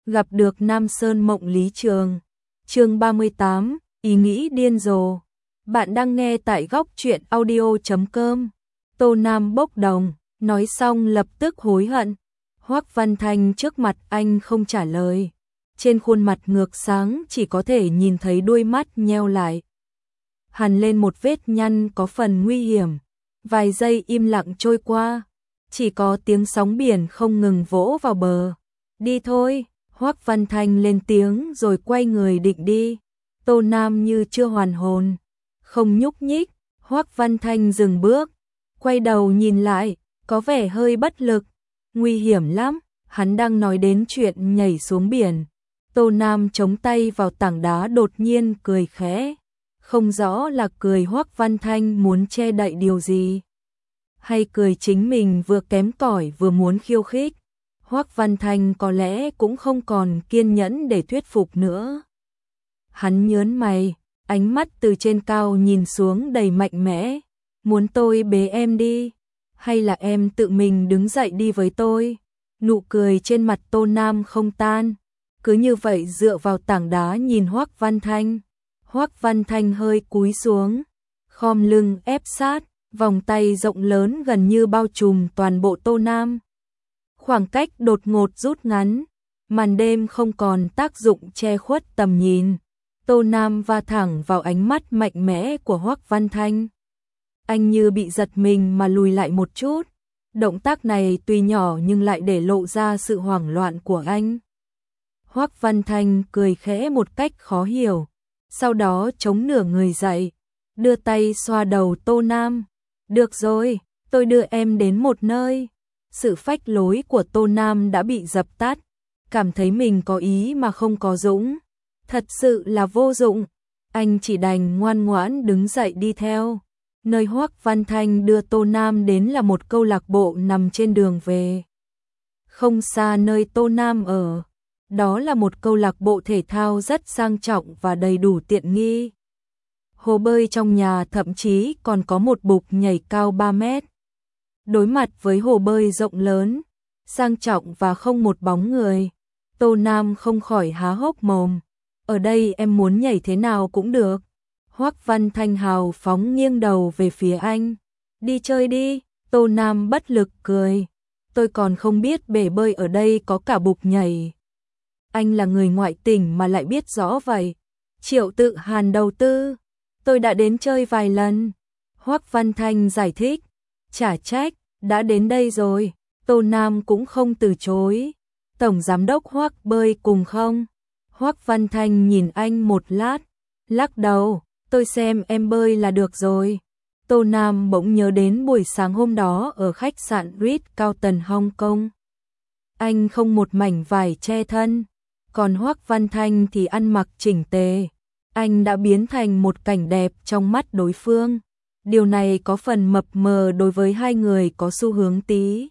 gặp được Nam Sơn Mộng Lý Trường. Chương 38, ý nghĩ điên rồ. Bạn đang nghe tại góc truyện audio.com. Tô Nam bốc đồng, nói xong lập tức hối hận. Hoắc Văn Thanh trước mặt anh không trả lời. Trên khuôn mặt ngược sáng chỉ có thể nhìn thấy đuôi mắt nheo lại. Hằn lên một vết nhăn có phần nguy hiểm. Vài giây im lặng trôi qua, chỉ có tiếng sóng biển không ngừng vỗ vào bờ. Đi thôi, Hoắc Văn Thanh lên tiếng rồi quay người định đi. Tô Nam như chưa hoàn hồn, không nhúc nhích. Hoắc Văn Thanh dừng bước, quay đầu nhìn lại, có vẻ hơi bất lực. Nguy hiểm lắm, hắn đang nói đến chuyện nhảy xuống biển. Tô Nam chống tay vào tảng đá đột nhiên cười khẽ. Không rõ là cười Hoắc Văn Thanh muốn che đậy điều gì, hay cười chính mình vừa kém cỏi vừa muốn khiêu khích. Hoắc Văn Thanh có lẽ cũng không còn kiên nhẫn để thuyết phục nữa. Hắn nhớn mày, ánh mắt từ trên cao nhìn xuống đầy mạnh mẽ. Muốn tôi bế em đi, hay là em tự mình đứng dậy đi với tôi? Nụ cười trên mặt Tô Nam không tan, cứ như vậy dựa vào tảng đá nhìn Hoắc Văn Thanh. Hoắc Văn Thanh hơi cúi xuống, khom lưng ép sát, vòng tay rộng lớn gần như bao trùm toàn bộ Tô Nam. Khoảng cách đột ngột rút ngắn, màn đêm không còn tác dụng che khuất tầm nhìn. Tô Nam va thẳng vào ánh mắt mạnh mẽ của Hoắc Văn Thanh. Anh như bị giật mình mà lùi lại một chút. Động tác này tuy nhỏ nhưng lại để lộ ra sự hoảng loạn của anh. Hoắc Văn Thanh cười khẽ một cách khó hiểu, sau đó chống nửa người dậy, đưa tay xoa đầu Tô Nam. Được rồi, tôi đưa em đến một nơi. Sự phách lối của Tô Nam đã bị dập tắt, cảm thấy mình có ý mà không có dũng. Thật sự là vô dụng, anh chỉ đành ngoan ngoãn đứng dậy đi theo. Nơi Hoắc Văn Thanh đưa Tô Nam đến là một câu lạc bộ nằm trên đường về. Không xa nơi Tô Nam ở, đó là một câu lạc bộ thể thao rất sang trọng và đầy đủ tiện nghi. Hồ bơi trong nhà thậm chí còn có một bục nhảy cao 3 mét. Đối mặt với hồ bơi rộng lớn, sang trọng và không một bóng người, Tô Nam không khỏi há hốc mồm. Ở đây em muốn nhảy thế nào cũng được. Hoắc Văn Thanh hào phóng nghiêng đầu về phía anh. Đi chơi đi, Tô Nam bất lực cười. Tôi còn không biết bể bơi ở đây có cả bục nhảy. Anh là người ngoại tỉnh mà lại biết rõ vậy. Triệu Tự Hàn đầu tư. Tôi đã đến chơi vài lần. Hoắc Văn Thanh giải thích. Chả trách, đã đến đây rồi. Tô Nam cũng không từ chối. Tổng giám đốc Hoắc bơi cùng không? Hoắc Văn Thanh nhìn anh một lát, lắc đầu. Tôi xem em bơi là được rồi. Tô Nam bỗng nhớ đến buổi sáng hôm đó ở khách sạn Ritz-Carlton Hong Kong. Anh không một mảnh vải che thân, còn Hoắc Văn Thanh thì ăn mặc chỉnh tề. Anh đã biến thành một cảnh đẹp trong mắt đối phương. Điều này có phần mập mờ đối với hai người có xu hướng tí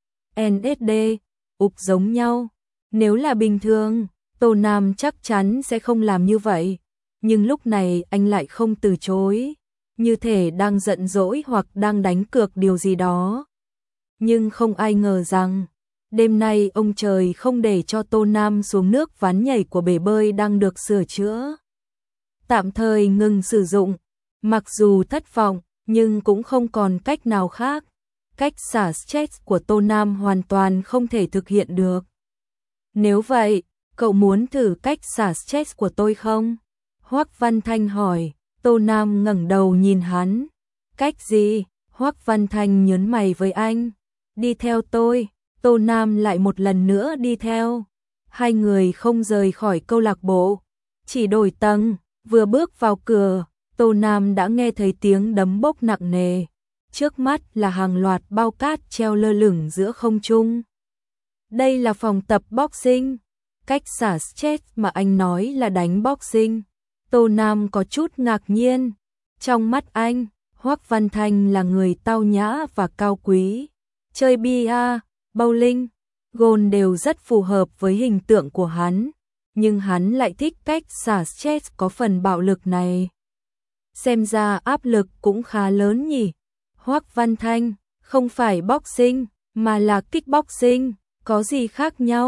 NSD, ục giống nhau. Nếu là bình thường, Tô Nam chắc chắn sẽ không làm như vậy. Nhưng lúc này anh lại không từ chối, như thể đang giận dỗi hoặc đang đánh cược điều gì đó. Nhưng không ai ngờ rằng, đêm nay ông trời không để cho Tô Nam xuống nước ván nhảy của bể bơi đang được sửa chữa. Tạm thời ngừng sử dụng, mặc dù thất vọng, nhưng cũng không còn cách nào khác. Cách xả stress của Tô Nam hoàn toàn không thể thực hiện được. Nếu vậy, cậu muốn thử cách xả stress của tôi không? Hoắc Văn Thanh hỏi. Tô Nam ngẩng đầu nhìn hắn. Cách gì? Hoắc Văn Thanh nhớn mày với anh. Đi theo tôi. Tô Nam lại một lần nữa đi theo. Hai người không rời khỏi câu lạc bộ, chỉ đổi tầng. Vừa bước vào cửa, Tô Nam đã nghe thấy tiếng đấm bốc nặng nề. Trước mắt là hàng loạt bao cát treo lơ lửng giữa không trung. Đây là phòng tập boxing. Cách xả stress mà anh nói là đánh boxing. Tô Nam có chút ngạc nhiên. Trong mắt anh, Hoắc Văn Thanh là người tao nhã và cao quý. Chơi bia, bowling, golf đều rất phù hợp với hình tượng của hắn. Nhưng hắn lại thích cách xả stress có phần bạo lực này. Xem ra áp lực cũng khá lớn nhỉ. Hoắc Văn Thanh, không phải boxing, mà là kickboxing, có gì khác nhau?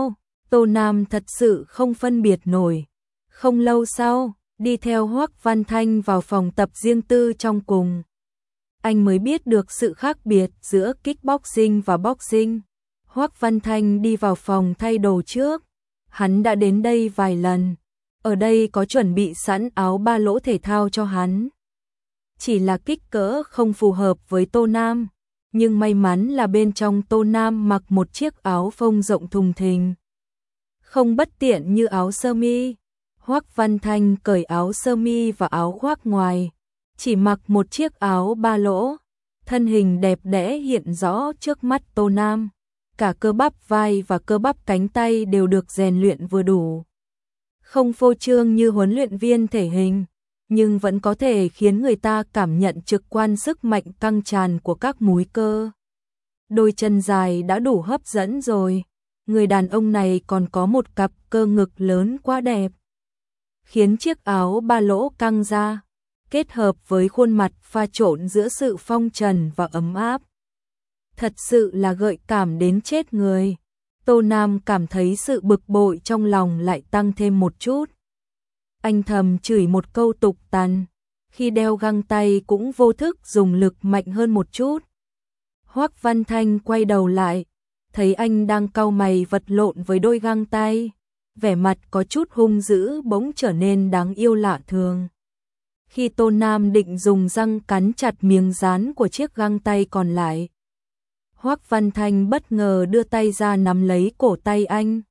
Tô Nam thật sự không phân biệt nổi. Không lâu sau, đi theo Hoắc Văn Thanh vào phòng tập riêng tư trong cùng. Anh mới biết được sự khác biệt giữa kickboxing và boxing. Hoắc Văn Thanh đi vào phòng thay đồ trước. Hắn đã đến đây vài lần. Ở đây có chuẩn bị sẵn áo ba lỗ thể thao cho hắn. Chỉ là kích cỡ không phù hợp với Tô Nam. Nhưng may mắn là bên trong Tô Nam mặc một chiếc áo phông rộng thùng thình. Không bất tiện như áo sơ mi. Hoắc Văn Thanh cởi áo sơ mi và áo khoác ngoài. Chỉ mặc một chiếc áo ba lỗ. Thân hình đẹp đẽ hiện rõ trước mắt Tô Nam. Cả cơ bắp vai và cơ bắp cánh tay đều được rèn luyện vừa đủ. Không phô trương như huấn luyện viên thể hình, nhưng vẫn có thể khiến người ta cảm nhận trực quan sức mạnh căng tràn của các múi cơ. Đôi chân dài đã đủ hấp dẫn rồi, người đàn ông này còn có một cặp cơ ngực lớn quá đẹp. Khiến chiếc áo ba lỗ căng ra, kết hợp với khuôn mặt pha trộn giữa sự phong trần và ấm áp. Thật sự là gợi cảm đến chết người. Tô Nam cảm thấy sự bực bội trong lòng lại tăng thêm một chút. Anh thầm chửi một câu tục tằn, khi đeo găng tay cũng vô thức dùng lực mạnh hơn một chút. Hoắc Văn Thanh quay đầu lại, thấy anh đang cau mày vật lộn với đôi găng tay, vẻ mặt có chút hung dữ bỗng trở nên đáng yêu lạ thường. Khi Tô Nam định dùng răng cắn chặt miếng dán của chiếc găng tay còn lại, Hoắc Văn Thanh bất ngờ đưa tay ra nắm lấy cổ tay anh.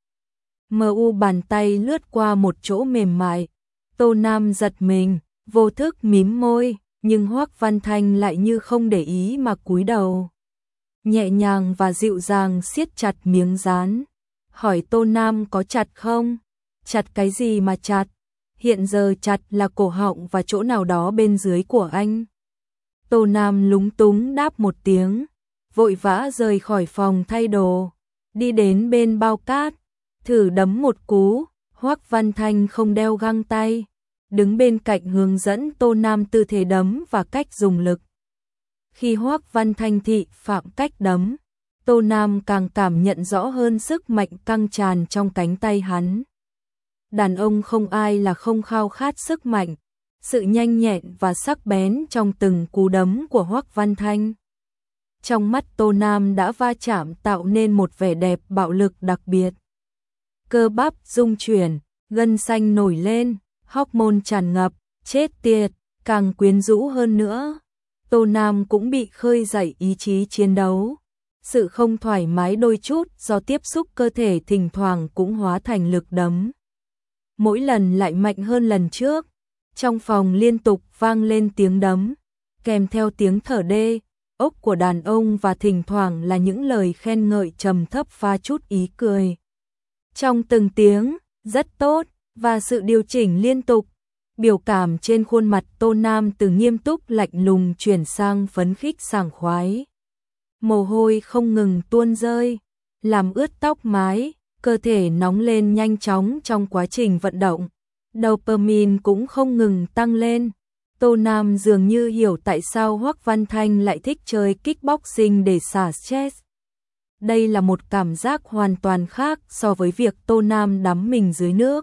Bàn tay lướt qua một chỗ mềm mại. Tô Nam giật mình, vô thức mím môi, nhưng Hoắc Văn Thanh lại như không để ý mà cúi đầu. Nhẹ nhàng và dịu dàng siết chặt miếng dán. Hỏi Tô Nam có chặt không? Chặt cái gì mà chặt? Hiện giờ chặt là cổ họng và chỗ nào đó bên dưới của anh. Tô Nam lúng túng đáp một tiếng, vội vã rời khỏi phòng thay đồ, đi đến bên bao cát, thử đấm một cú. Hoắc Văn Thanh không đeo găng tay, đứng bên cạnh hướng dẫn Tô Nam tư thế đấm và cách dùng lực. Khi Hoắc Văn Thanh thị phạm cách đấm, Tô Nam càng cảm nhận rõ hơn sức mạnh căng tràn trong cánh tay hắn. Đàn ông không ai là không khao khát sức mạnh, sự nhanh nhẹn và sắc bén trong từng cú đấm của Hoắc Văn Thanh. Trong mắt Tô Nam đã va chạm tạo nên một vẻ đẹp bạo lực đặc biệt. Cơ bắp rung chuyển, gân xanh nổi lên, hormone tràn ngập, chết tiệt, càng quyến rũ hơn nữa. Tô Nam cũng bị khơi dậy ý chí chiến đấu. Sự không thoải mái đôi chút do tiếp xúc cơ thể thỉnh thoảng cũng hóa thành lực đấm. Mỗi lần lại mạnh hơn lần trước. Trong phòng liên tục vang lên tiếng đấm, kèm theo tiếng thở đê, ốc của đàn ông và thỉnh thoảng là những lời khen ngợi trầm thấp pha chút ý cười. Trong từng tiếng, rất tốt, và sự điều chỉnh liên tục, biểu cảm trên khuôn mặt Tô Nam từ nghiêm túc lạnh lùng chuyển sang phấn khích sảng khoái. Mồ hôi không ngừng tuôn rơi, làm ướt tóc mái, cơ thể nóng lên nhanh chóng trong quá trình vận động. Dopamine cũng không ngừng tăng lên. Tô Nam dường như hiểu tại sao Hoắc Văn Thanh lại thích chơi kickboxing để xả stress. Đây là một cảm giác hoàn toàn khác so với việc Tô Nam đắm mình dưới nước.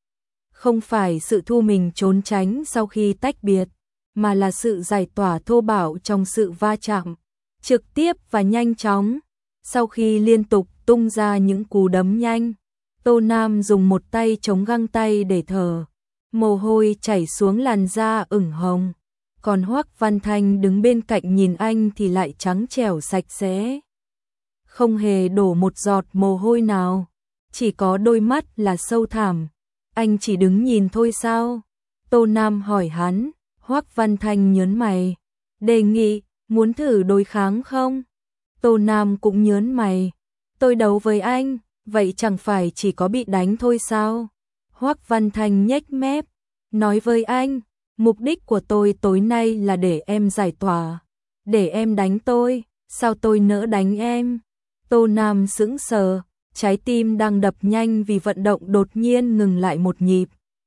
Không phải sự thu mình trốn tránh sau khi tách biệt, mà là sự giải tỏa thô bạo trong sự va chạm, trực tiếp và nhanh chóng. Sau khi liên tục tung ra những cú đấm nhanh, Tô Nam dùng một tay chống găng tay để thở, mồ hôi chảy xuống làn da ửng hồng. Còn Hoắc Văn Thanh đứng bên cạnh nhìn anh thì lại trắng trẻo sạch sẽ, không hề đổ một giọt mồ hôi nào, chỉ có đôi mắt là sâu thẳm. Anh chỉ đứng nhìn thôi sao? Tô Nam hỏi hắn. Hoắc Văn Thanh nhớn mày, đề nghị, muốn thử đối kháng không? Tô Nam cũng nhớn mày, tôi đấu với anh, vậy chẳng phải chỉ có bị đánh thôi sao? Hoắc Văn Thanh nhếch mép, nói với anh, mục đích của tôi tối nay là để em giải tỏa, để em đánh tôi, sao tôi nỡ đánh em? Tô Nam sững sờ, trái tim đang đập nhanh vì vận động đột nhiên ngừng lại một nhịp.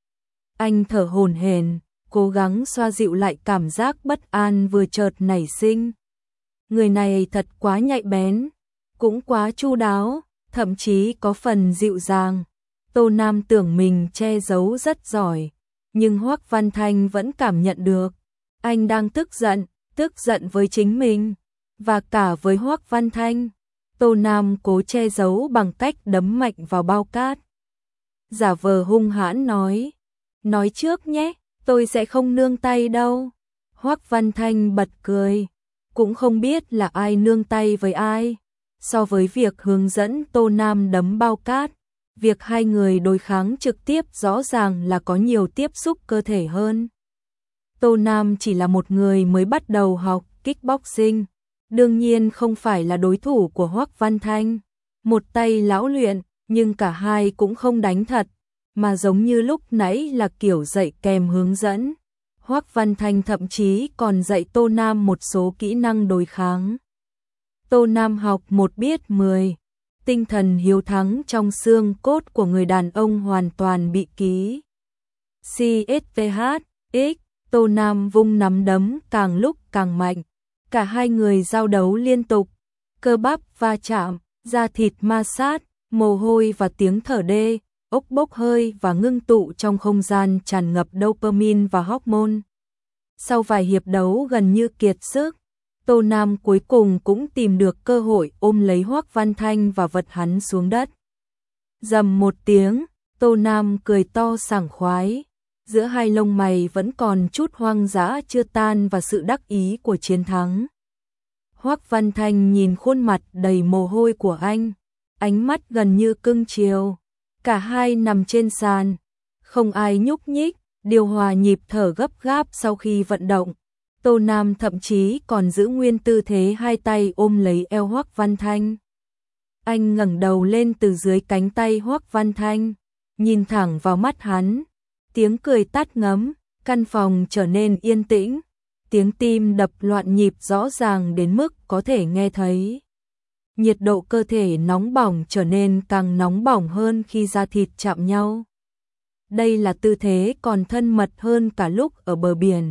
Anh thở hổn hển, cố gắng xoa dịu lại cảm giác bất an vừa chợt nảy sinh. Người này thật quá nhạy bén, cũng quá chu đáo, thậm chí có phần dịu dàng. Tô Nam tưởng mình che giấu rất giỏi, nhưng Hoắc Văn Thanh vẫn cảm nhận được. Anh đang tức giận với chính mình, và cả với Hoắc Văn Thanh. Tô Nam cố che giấu bằng cách đấm mạnh vào bao cát. Giả vờ hung hãn nói trước nhé, tôi sẽ không nương tay đâu. Hoắc Văn Thanh bật cười, cũng không biết là ai nương tay với ai. So với việc hướng dẫn Tô Nam đấm bao cát, việc hai người đối kháng trực tiếp rõ ràng là có nhiều tiếp xúc cơ thể hơn. Tô Nam chỉ là một người mới bắt đầu học kickboxing, đương nhiên không phải là đối thủ của Hoắc Văn Thanh. Một tay lão luyện, nhưng cả hai cũng không đánh thật, mà giống như lúc nãy là kiểu dạy kèm hướng dẫn. Hoắc Văn Thanh thậm chí còn dạy Tô Nam một số kỹ năng đối kháng. Tô Nam học một biết 10, tinh thần hiếu thắng trong xương cốt của người đàn ông hoàn toàn bị ký. CSPH, Tô Nam vung nắm đấm càng lúc càng mạnh, cả hai người giao đấu liên tục, cơ bắp va chạm, da thịt ma sát, mồ hôi và tiếng thở đê, ốc bốc hơi và ngưng tụ trong không gian tràn ngập dopamine và hormone. Sau vài hiệp đấu gần như kiệt sức, Tô Nam cuối cùng cũng tìm được cơ hội ôm lấy Hoắc Văn Thanh và vật hắn xuống đất. Rầm một tiếng, Tô Nam cười to sảng khoái, giữa hai lông mày vẫn còn chút hoang dã chưa tan và sự đắc ý của chiến thắng. Hoắc Văn Thanh nhìn khuôn mặt đầy mồ hôi của anh, ánh mắt gần như cưng chiều. Cả hai nằm trên sàn, không ai nhúc nhích, điều hòa nhịp thở gấp gáp sau khi vận động. Tô Nam thậm chí còn giữ nguyên tư thế hai tay ôm lấy eo Hoắc Văn Thanh. Anh ngẩng đầu lên từ dưới cánh tay Hoắc Văn Thanh, nhìn thẳng vào mắt hắn. Tiếng cười tắt ngấm, căn phòng trở nên yên tĩnh. Tiếng tim đập loạn nhịp rõ ràng đến mức có thể nghe thấy. Nhiệt độ cơ thể nóng bỏng trở nên càng nóng bỏng hơn khi da thịt chạm nhau. Đây là tư thế còn thân mật hơn cả lúc ở bờ biển.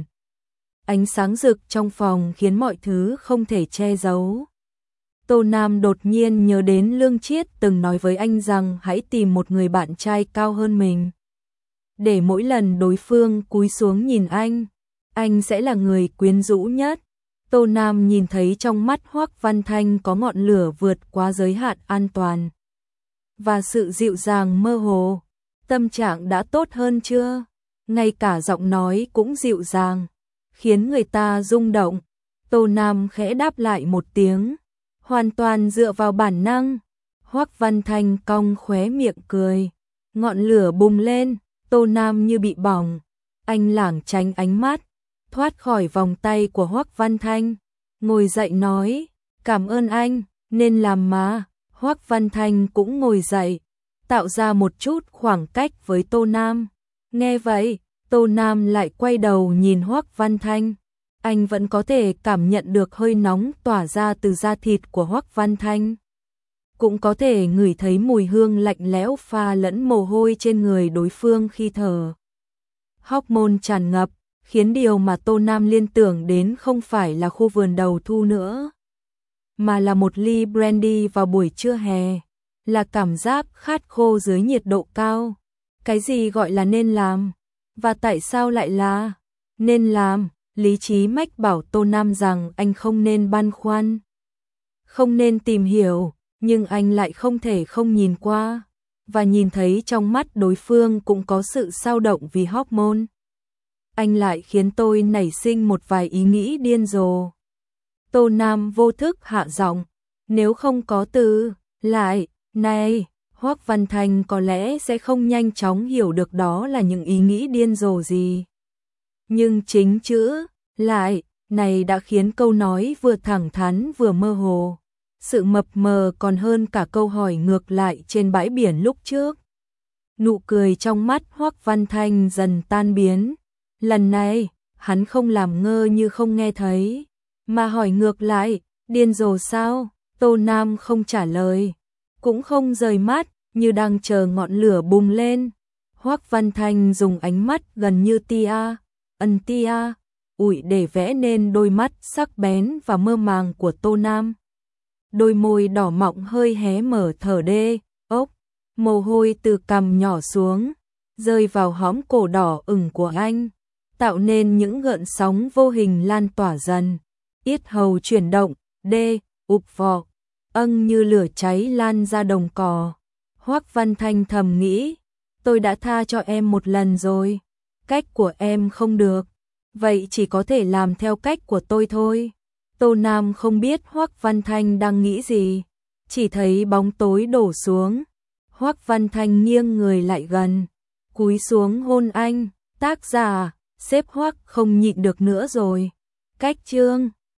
Ánh sáng rực trong phòng khiến mọi thứ không thể che giấu. Tô Nam đột nhiên nhớ đến Lương Chiết từng nói với anh rằng hãy tìm một người bạn trai cao hơn mình, để mỗi lần đối phương cúi xuống nhìn anh sẽ là người quyến rũ nhất. Tô Nam nhìn thấy trong mắt Hoắc Văn Thanh có ngọn lửa vượt quá giới hạn an toàn và sự dịu dàng mơ hồ. Tâm trạng đã tốt hơn chưa? Ngay cả giọng nói cũng dịu dàng, khiến người ta rung động. Tô Nam khẽ đáp lại một tiếng, hoàn toàn dựa vào bản năng. Hoắc Văn Thanh cong khóe miệng cười, ngọn lửa bùng lên. Tô Nam như bị bỏng, anh lảng tránh ánh mắt, thoát khỏi vòng tay của Hoắc Văn Thanh, ngồi dậy nói, cảm ơn anh, nên làm mà. Hoắc Văn Thanh cũng ngồi dậy, tạo ra một chút khoảng cách với Tô Nam. Nghe vậy, Tô Nam lại quay đầu nhìn Hoắc Văn Thanh, anh vẫn có thể cảm nhận được hơi nóng tỏa ra từ da thịt của Hoắc Văn Thanh. Cũng có thể ngửi thấy mùi hương lạnh lẽo pha lẫn mồ hôi trên người đối phương khi thở. Hormone tràn ngập, khiến điều mà Tô Nam liên tưởng đến không phải là khu vườn đầu thu nữa, mà là một ly brandy vào buổi trưa hè, là cảm giác khát khô dưới nhiệt độ cao. Cái gì gọi là nên làm? Và tại sao lại là nên làm? Lý trí mách bảo Tô Nam rằng anh không nên băn khoăn, không nên tìm hiểu, nhưng anh lại không thể không nhìn qua, và nhìn thấy trong mắt đối phương cũng có sự xao động vì hormone. Anh lại khiến tôi nảy sinh một vài ý nghĩ điên rồ. Tô Nam vô thức hạ giọng, nếu không có từ lại này, Hoắc Văn Thanh có lẽ sẽ không nhanh chóng hiểu được đó là những ý nghĩ điên rồ gì. Nhưng chính chữ lại này đã khiến câu nói vừa thẳng thắn vừa mơ hồ. Sự mập mờ còn hơn cả câu hỏi ngược lại trên bãi biển lúc trước. Nụ cười trong mắt Hoắc Văn Thanh dần tan biến. Lần này, hắn không làm ngơ như không nghe thấy, mà hỏi ngược lại, điên rồ sao? Tô Nam không trả lời, cũng không rời mắt, như đang chờ ngọn lửa bùng lên. Hoắc Văn Thanh dùng ánh mắt gần như tia ủi để vẽ nên đôi mắt sắc bén và mơ màng của Tô Nam. đôi môi đỏ mọng hơi hé mở thở đê, ốc, mồ hôi từ cằm nhỏ xuống, rơi vào hõm cổ đỏ ửng của anh, tạo nên những gợn sóng vô hình lan tỏa dần, yết hầu chuyển động, đê, ụp vọ, như lửa cháy lan ra đồng cỏ. Hoắc Văn Thanh thầm nghĩ, tôi đã tha cho em một lần rồi, cách của em không được, vậy chỉ có thể làm theo cách của tôi thôi. Tô Nam không biết Hoắc Văn Thanh đang nghĩ gì, chỉ thấy bóng tối đổ xuống. Hoắc Văn Thanh nghiêng người lại gần, cúi xuống hôn anh, tác giả, sếp Hoắc không nhịn được nữa rồi. Cách chương